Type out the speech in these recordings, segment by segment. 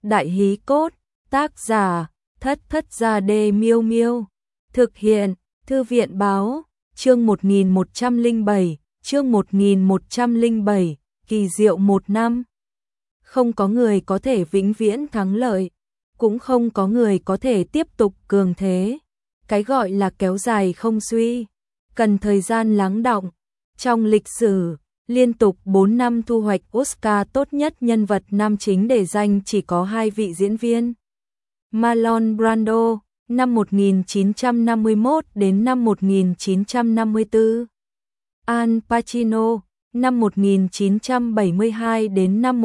Đại hí cốt, tác giả, Thất Gia Đê Miêu Miêu. Thực hiện, Thư viện báo, chương 1107, chương 1107, kỳ diệu một năm. Không có người có thể vĩnh viễn thắng lợi, cũng không có người có thể tiếp tục cường thế. Cái gọi là kéo dài không suy, cần thời gian lắng đọng. Trong lịch sử, liên tục 4 năm thu hoạch Oscar tốt nhất nhân vật nam chính để danh chỉ có 2 vị diễn viên. Marlon Brando, năm 1951 đến năm 1954. Al Pacino, năm 1972 đến năm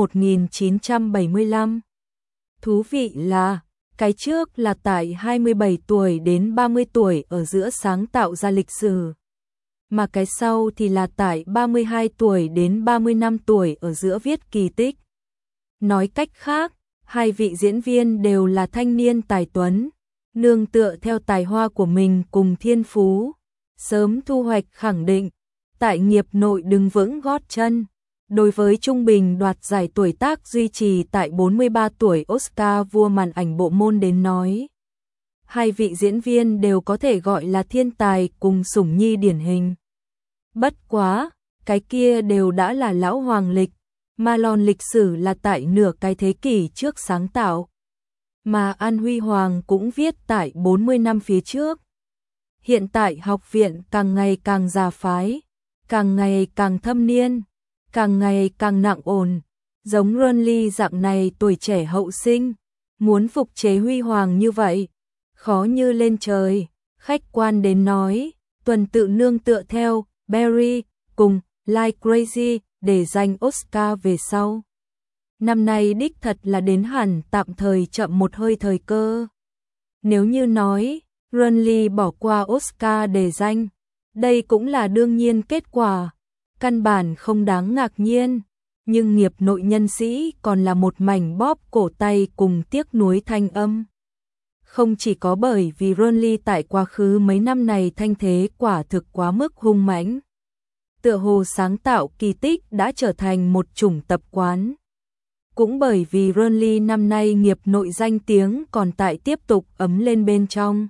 1975. Thú vị là, cái trước là tại 27 tuổi đến 30 tuổi ở giữa sáng tạo ra lịch sử, mà cái sau thì là tại 32 tuổi đến 35 tuổi ở giữa viết kỳ tích. Nói cách khác, 2 vị diễn viên đều là thanh niên tài tuấn, nương tựa theo tài hoa của mình cùng thiên phú, sớm thu hoạch khẳng định, tại nghiệp nội đứng vững gót chân. Đối với trung bình đoạt giải tuổi tác duy trì tại 43 tuổi Oscar vua màn ảnh bộ môn đến nói, 2 vị diễn viên đều có thể gọi là thiên tài cùng sủng nhi điển hình. Bất quá, cái kia đều đã là lão hoàng lịch, Marlon lịch sử là tại nửa cái thế kỷ trước sáng tạo, mà An Huy Hoàng cũng viết tại 40 năm phía trước. Hiện tại học viện càng ngày càng già phái, càng ngày càng thâm niên, càng ngày càng nặng ồn, giống Ronly dạng này tuổi trẻ hậu sinh, muốn phục chế huy hoàng như vậy, khó như lên trời. Khách quan đến nói, tuần tự nương tựa theo Barry cùng Like Crazy để giành Oscar về sau. Năm nay đích thật là đến hẳn tạm thời chậm một hơi thời cơ. Nếu như nói, Ronly bỏ qua Oscar để danh, đây cũng là đương nhiên kết quả, căn bản không đáng ngạc nhiên, nhưng nghiệp nội nhân sĩ còn là một mảnh bóp cổ tay cùng tiếc nuối thanh âm. Không chỉ có bởi vì Ronly tại quá khứ mấy năm này thanh thế quả thực quá mức hung mãnh, tựa hồ sáng tạo kỳ tích đã trở thành một chủng tập quán. Cũng bởi vì Ronly năm nay nghiệp nội danh tiếng còn tại tiếp tục ấm lên bên trong,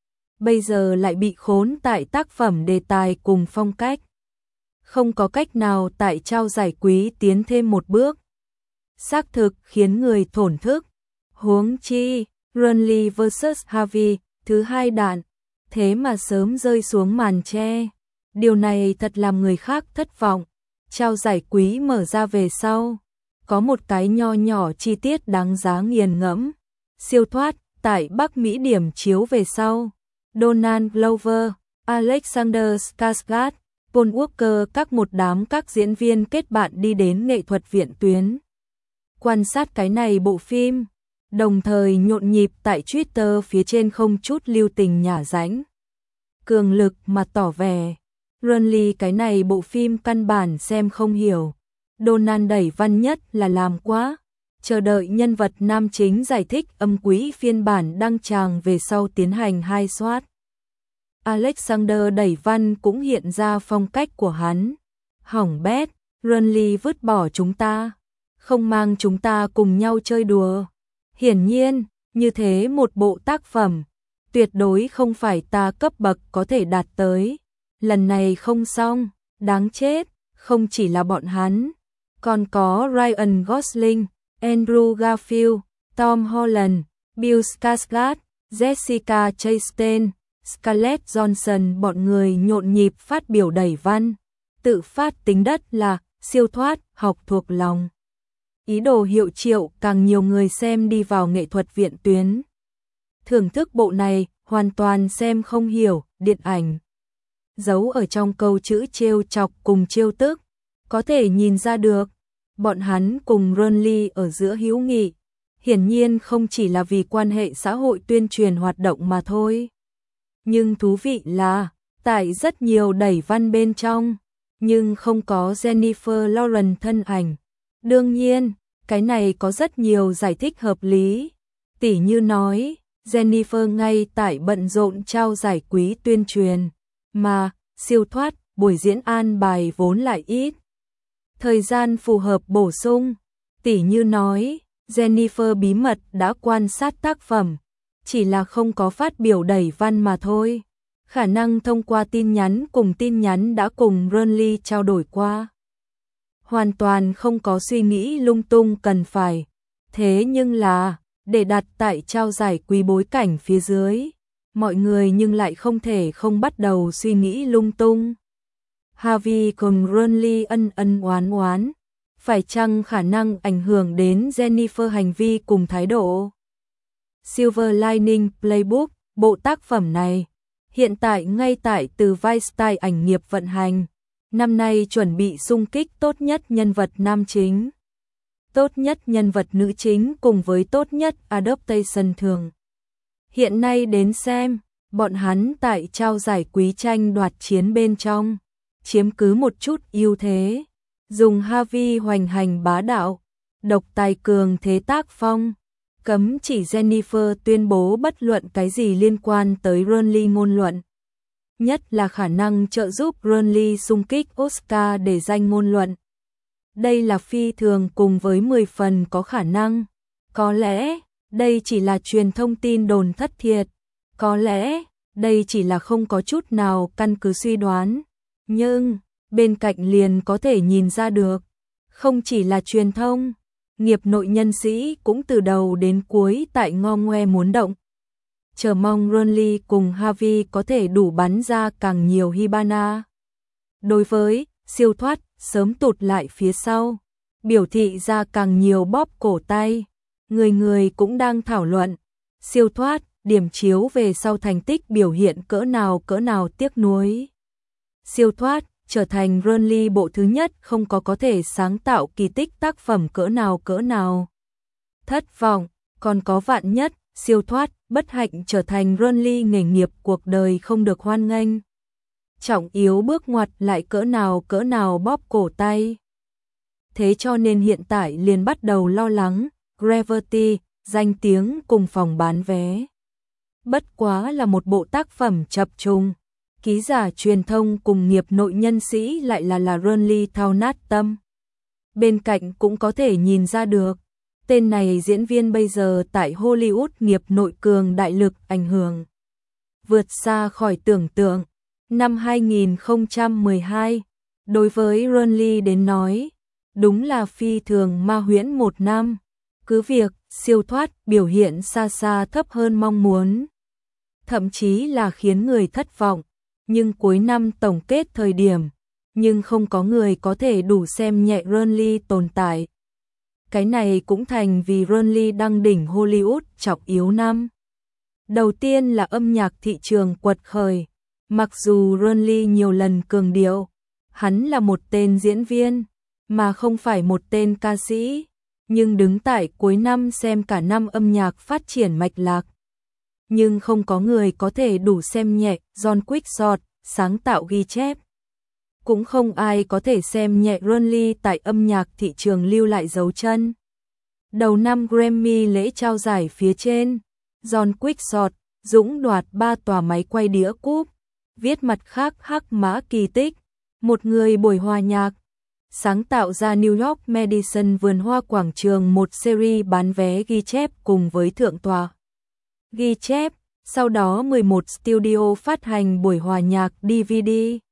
bây giờ lại bị khốn tại tác phẩm đề tài cùng phong cách, không có cách nào tại trao giải quý tiến thêm một bước, xác thực khiến người thổn thức. Huống chi, Ronly vs Harvey, thứ 2 đạn, thế mà sớm rơi xuống màn che. Điều này thật làm người khác thất vọng. Trao giải quý mở ra về sau, có một cái nho nhỏ chi tiết đáng giá nghiền ngẫm. Siêu thoát, tại Bắc Mỹ điểm chiếu về sau, Donald Glover, Alexander Skarsgård, Paul Walker các diễn viên kết bạn đi đến nghệ thuật viện tuyến quan sát cái này bộ phim, đồng thời nhộn nhịp tại Twitter phía trên không chút lưu tình nhả ránh cường lực mà tỏ vẻ Ronly cái này bộ phim căn bản xem không hiểu. Donald đẩy văn nhất là làm quá, chờ đợi nhân vật nam chính giải thích âm quý phiên bản đăng tràng về sau tiến hành 2 soát. Alexander đẩy văn cũng hiện ra phong cách của hắn. Hỏng bét, Ronly vứt bỏ chúng ta, không mang chúng ta cùng nhau chơi đùa. Hiển nhiên, như thế một bộ tác phẩm, tuyệt đối không phải ta cấp bậc có thể đạt tới. Lần này không xong, đáng chết, không chỉ là bọn hắn, còn có Ryan Gosling, Andrew Garfield, Tom Holland, Bill Skarsgård, Jessica Chastain, Scarlett Johansson, bọn người nhộn nhịp phát biểu đẩy văn, tự phát tính đất là siêu thoát, học thuộc lòng. Ý đồ hiệu triệu càng nhiều người xem đi vào nghệ thuật viện tuyến. Thưởng thức bộ này, hoàn toàn xem không hiểu, điện ảnh. Giấu ở trong câu chữ trêu chọc cùng trêu tức, có thể nhìn ra được, bọn hắn cùng Ronly ở giữa hữu nghị, hiển nhiên không chỉ là vì quan hệ xã hội tuyên truyền hoạt động mà thôi. Nhưng thú vị là, tại rất nhiều đẩy văn bên trong, nhưng không có Jennifer Lawrence thân ảnh. Đương nhiên, cái này có rất nhiều giải thích hợp lý, tỉ như nói, Jennifer ngay tại bận rộn trao giải quý tuyên truyền, mà siêu thoát, buổi diễn an bài vốn lại ít. Thời gian phù hợp bổ sung, tỉ như nói, Jennifer bí mật đã quan sát tác phẩm, chỉ là không có phát biểu đẩy văn mà thôi. Khả năng thông qua tin nhắn đã cùng Burnley trao đổi qua. Hoàn toàn không có suy nghĩ lung tung cần phải. Thế nhưng là, để đặt tại trao giải quý bối cảnh phía dưới, mọi người nhưng lại không thể không bắt đầu suy nghĩ lung tung. Harvey cùng Burnley ân oán, phải chăng khả năng ảnh hưởng đến Jennifer hành vi cùng thái độ? Silver Lining Playbook, bộ tác phẩm này, hiện tại ngay tại từ Weinstein ảnh nghiệp vận hành, năm nay chuẩn bị xung kích tốt nhất nhân vật nam chính, tốt nhất nhân vật nữ chính cùng với tốt nhất adaptation thường. Hiện nay đến xem, bọn hắn tại trao giải quý tranh đoạt chiến bên trong, chiếm cứ một chút ưu thế, dùng Harvey hoành hành bá đạo, độc tài cường thế tác phong, cấm chỉ Jennifer tuyên bố bất luận cái gì liên quan tới Burnley ngôn luận. Nhất là khả năng trợ giúp Burnley xung kích Oscar để danh ngôn luận. Đây là phi thường cùng với 10 phần có khả năng. Có lẽ, đây chỉ là truyền thông tin đồn thất thiệt. Có lẽ, đây chỉ là không có chút nào căn cứ suy đoán. Nhưng, bên cạnh liền có thể nhìn ra được. Không chỉ là truyền thông, nghiệp nội nhân sĩ cũng từ đầu đến cuối tại ngo ngoe muốn động. Chờ mong Burnley cùng Harvey có thể đủ bắn ra càng nhiều Hibana. Đối với siêu thoát, sớm tụt lại phía sau, biểu thị ra càng nhiều bóp cổ tay. Người người cũng đang thảo luận, siêu thoát, điểm chiếu về sau thành tích biểu hiện cỡ nào tiếc nuối. Siêu thoát, trở thành Burnley bộ thứ nhất không có thể sáng tạo kỳ tích tác phẩm cỡ nào. Thất vọng, còn có vạn nhất, siêu thoát, bất hạnh trở thành Burnley nghề nghiệp cuộc đời không được hoan nghênh. Trọng yếu bước ngoặt lại cỡ nào bóp cổ tay. Thế cho nên hiện tại liền bắt đầu lo lắng, Gravity, danh tiếng cùng phòng bán vé. Bất quá là một bộ tác phẩm chập trùng. Ký giả truyền thông cùng nghiệp nội nhân sĩ lại là Burnley thao nát tâm. Bên cạnh cũng có thể nhìn ra được, tên này diễn viên bây giờ tại Hollywood nghiệp nội cường đại lực ảnh hưởng. Vượt xa khỏi tưởng tượng, năm 2012, đối với Burnley đến nói, đúng là phi thường ma huyễn một năm. Cứ việc, siêu thoát biểu hiện xa thấp hơn mong muốn. Thậm chí là khiến người thất vọng. Nhưng cuối năm tổng kết thời điểm, nhưng không có người có thể đủ xem nhẹ Burnley tồn tại. Cái này cũng thành vì Burnley đăng đỉnh Hollywood trọng yếu năm. Đầu tiên là âm nhạc thị trường quật khởi. Mặc dù Burnley nhiều lần cường điệu, hắn là một tên diễn viên, mà không phải một tên ca sĩ, nhưng đứng tại cuối năm xem cả năm âm nhạc phát triển mạch lạc. Nhưng không có người có thể đủ xem nhẹ John Quickshot, sáng tạo ghi chép. Cũng không ai có thể xem nhẹ Burnley tại âm nhạc thị trường lưu lại dấu chân. Đầu năm Grammy lễ trao giải phía trên, John Quickshot, dũng đoạt 3 tòa máy quay đĩa cúp, viết mặt khác hắc mã kỳ tích, một người buổi hòa nhạc, sáng tạo ra New York Madison vườn hoa quảng trường một series bán vé ghi chép cùng với thượng tòa. Ghi chép, sau đó 11 studio phát hành buổi hòa nhạc DVD.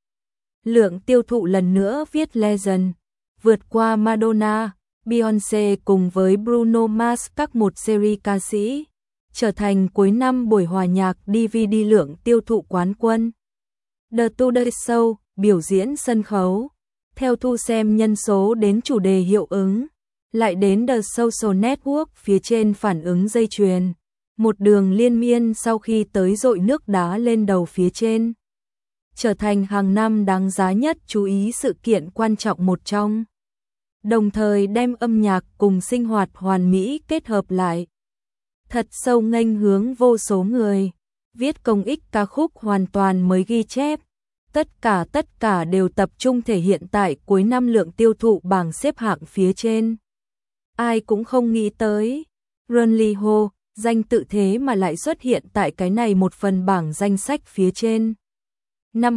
Lượng tiêu thụ lần nữa viết Legend, vượt qua Madonna, Beyoncé cùng với Bruno Mars các một series ca sĩ, trở thành cuối năm buổi hòa nhạc DVD lượng tiêu thụ quán quân. The Today Show, biểu diễn sân khấu, theo thu xem nhân số đến chủ đề hiệu ứng, lại đến The Social Network phía trên phản ứng dây chuyền. Một đường liên miên sau khi tới dội nước đá lên đầu phía trên. Trở thành hàng năm đáng giá nhất chú ý sự kiện quan trọng một trong. Đồng thời đem âm nhạc cùng sinh hoạt hoàn mỹ kết hợp lại. Thật sâu nghênh hướng vô số người. Viết công ích ca khúc hoàn toàn mới ghi chép. Tất cả đều tập trung thể hiện tại cuối năm lượng tiêu thụ bảng xếp hạng phía trên. Ai cũng không nghĩ tới. Burnley Ho, danh tự thế mà lại xuất hiện tại cái này một phần bảng danh sách phía trên. Năm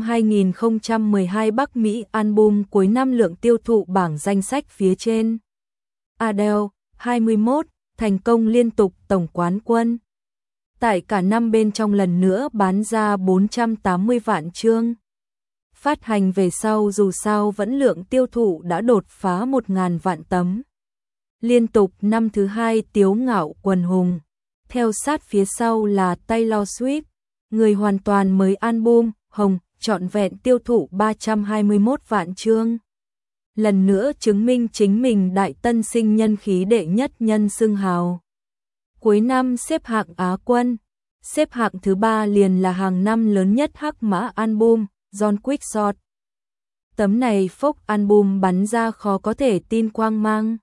2012 Bắc Mỹ album cuối năm lượng tiêu thụ bảng danh sách phía trên. Adele, 21, thành công liên tục tổng quán quân. Tại cả năm bên trong lần nữa bán ra 480 vạn chương. Phát hành về sau dù sao vẫn lượng tiêu thụ đã đột phá 1.000 vạn tấm. Liên tục năm thứ hai tiếu ngạo quần hùng. Theo sát phía sau là Taylor Swift, người hoàn toàn mới album Hồng, trọn vẹn tiêu thụ 321 vạn chương. Lần nữa chứng minh chính mình đại tân sinh nhân khí đệ nhất nhân xưng hào. Cuối năm xếp hạng Á quân, xếp hạng thứ 3 liền là hàng năm lớn nhất hắc mã album, John Quixote. Tấm này phốc album bắn ra khó có thể tin quang mang.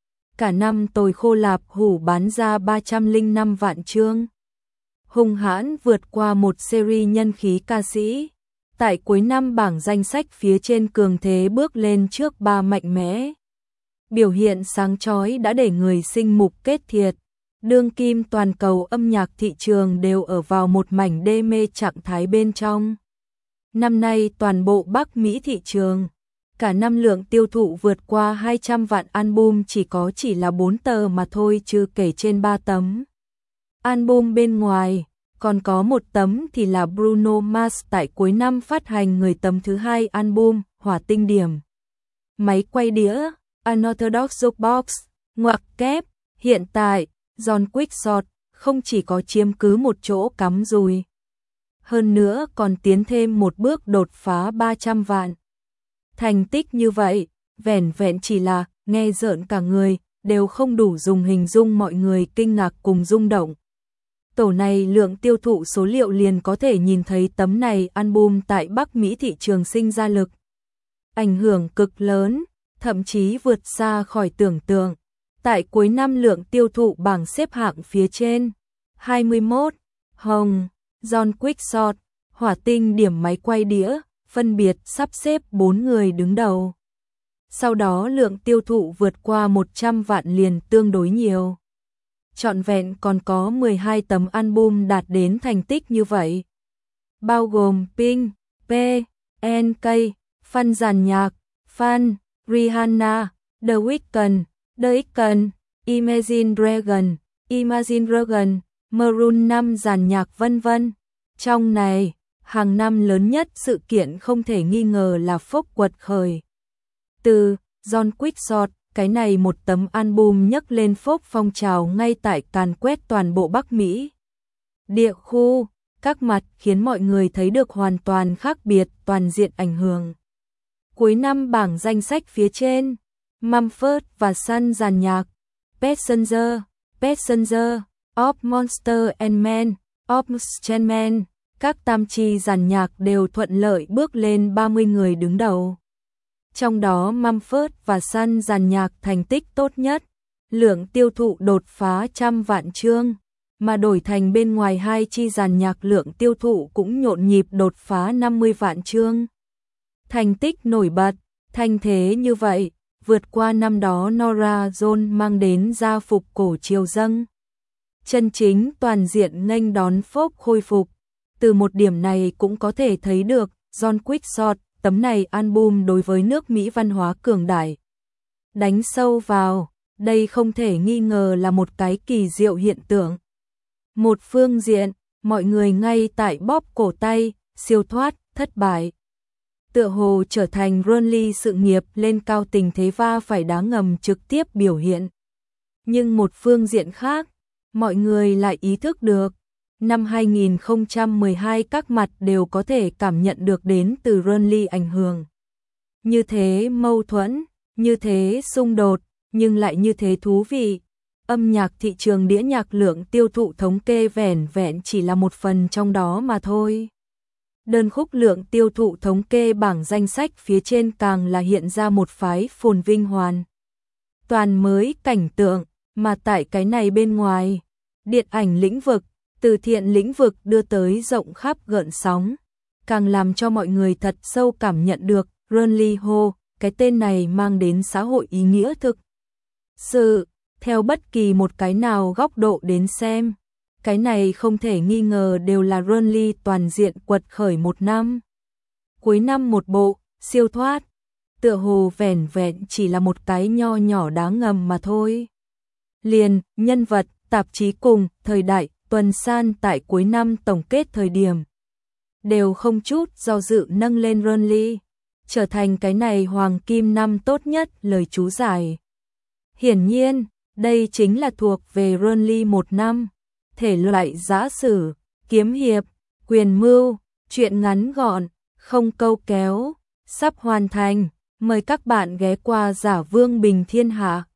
Cả năm Tồi Khô Lạp Hủ bán ra 305 vạn chương. Hung hãn vượt qua một series nhân khí ca sĩ. Tại cuối năm bảng danh sách phía trên cường thế bước lên trước 3 mạnh mẽ. Biểu hiện sáng chói đã để người sinh mục kết thiệt. Đương kim toàn cầu âm nhạc thị trường đều ở vào một mảnh đê mê trạng thái bên trong. Năm nay toàn bộ Bắc Mỹ thị trường, cả năm lượng tiêu thụ vượt qua 200 vạn album chỉ là 4 tờ mà thôi chứ kể trên 3 tấm. Album bên ngoài, còn có một tấm thì là Bruno Mars tại cuối năm phát hành người tấm thứ 2 album, Hỏa Tinh Điểm. Máy quay đĩa, Unorthodox Jukebox, ngoặc kép, hiện tại, John Quixote không chỉ có chiếm cứ một chỗ cắm dùi. Hơn nữa còn tiến thêm một bước đột phá 300 vạn. Thành tích như vậy, vẻn vẹn chỉ là nghe rợn cả người, đều không đủ dùng hình dung mọi người kinh ngạc cùng rung động. Tổ này lượng tiêu thụ số liệu liền có thể nhìn thấy tấm này album tại Bắc Mỹ thị trường sinh ra lực. Ảnh hưởng cực lớn, thậm chí vượt xa khỏi tưởng tượng. Tại cuối năm lượng tiêu thụ bảng xếp hạng phía trên. 21. Hồng, John Quixote, Hỏa Tinh Điểm máy quay đĩa, phân biệt sắp xếp 4 người đứng đầu. Sau đó lượng tiêu thụ vượt qua 100 vạn liền tương đối nhiều. Trọn vẹn còn có 12 tấm album đạt đến thành tích như vậy. Bao gồm Pink, P, NK, Fan dàn nhạc, Fan, Rihanna, The Weeknd, Imagine Dragon, Maroon 5 dàn nhạc vân vân. Trong này, hàng năm lớn nhất sự kiện không thể nghi ngờ là phốc quật khởi. Từ John Quixote, cái này một tấm album nhấc lên phốc phong trào ngay tại càn quét toàn bộ Bắc Mỹ. Địa khu, các mặt khiến mọi người thấy được hoàn toàn khác biệt toàn diện ảnh hưởng. Cuối năm bảng danh sách phía trên, Mumford và Sons dàn nhạc, Passenger, of Monster and Men, of Gentlemen, các tam chi dàn nhạc đều thuận lợi bước lên 30 người đứng đầu. Trong đó Mumford và Sons dàn nhạc thành tích tốt nhất, lượng tiêu thụ đột phá 100 vạn chương, mà đổi thành bên ngoài hai chi dàn nhạc lượng tiêu thụ cũng nhộn nhịp đột phá 50 vạn chương. Thành tích nổi bật, thanh thế như vậy, vượt qua năm đó Norah Jones mang đến gia phục cổ triều dâng. Chân chính toàn diện nghênh đón phốc khôi phục. Từ một điểm này cũng có thể thấy được, John Quixote, tấm này album đối với nước Mỹ văn hóa cường đại. Đánh sâu vào, đây không thể nghi ngờ là một cái kỳ diệu hiện tượng. Một phương diện, mọi người ngay tại bóp cổ tay, siêu thoát, thất bại. Tựa hồ trở thành Ronly sự nghiệp lên cao tình thế va phải đá ngầm trực tiếp biểu hiện. Nhưng một phương diện khác, mọi người lại ý thức được, năm 2012 các mặt đều có thể cảm nhận được đến từ Ronly ảnh hưởng. Như thế mâu thuẫn, như thế xung đột, nhưng lại như thế thú vị. Âm nhạc thị trường đĩa nhạc lượng tiêu thụ thống kê vẻn vẹn chỉ là một phần trong đó mà thôi. Đơn khúc lượng tiêu thụ thống kê bảng danh sách phía trên càng là hiện ra một phái phồn vinh hoàn toàn mới cảnh tượng, mà tại cái này bên ngoài, điện ảnh lĩnh vực, từ thiện lĩnh vực đưa tới rộng khắp gợn sóng, càng làm cho mọi người thật sâu cảm nhận được Ronly Ho, cái tên này mang đến xã hội ý nghĩa thực sự, theo bất kỳ một cái nào góc độ đến xem. Cái này không thể nghi ngờ đều là Ronly toàn diện quật khởi một năm. Cuối năm một bộ, siêu thoát, tựa hồ vẻn vẹn chỉ là một cái nho nhỏ đá ngầm mà thôi. liền, nhân vật, tạp chí cùng, thời đại, tuần san tại cuối năm tổng kết thời điểm. Đều không chút do dự nâng lên Burnley, trở thành cái này hoàng kim năm tốt nhất lời chú giải. Hiển nhiên, đây chính là thuộc về Burnley một năm, thể loại giã sử, kiếm hiệp, quyền mưu, truyện ngắn gọn, không câu kéo, sắp hoàn thành, mời các bạn ghé qua Giả Vương Bình Thiên Hạ.